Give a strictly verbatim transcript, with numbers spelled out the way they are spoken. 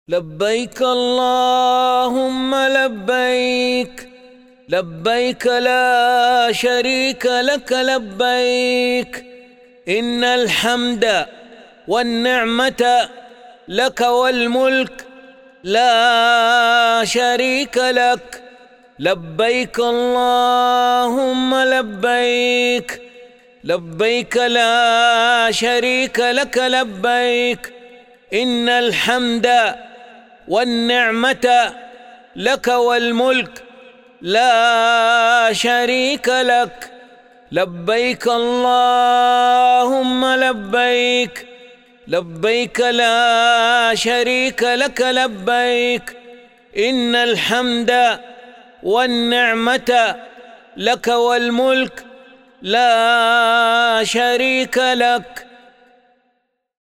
لبيك اللهم لبيك، لبيك لا شريك لك لبيك، إن الحمد والنعمة لك والملك لا شريك لك. لبيك اللهم لبيك، لبيك لا شريك لك لبيك، إن الحمد والنعمة لك والملك لا شريك لك. لبيك اللهم لبيك، لبيك لا شريك لك لبيك، إن الحمد والنعمة لك والملك لا شريك لك.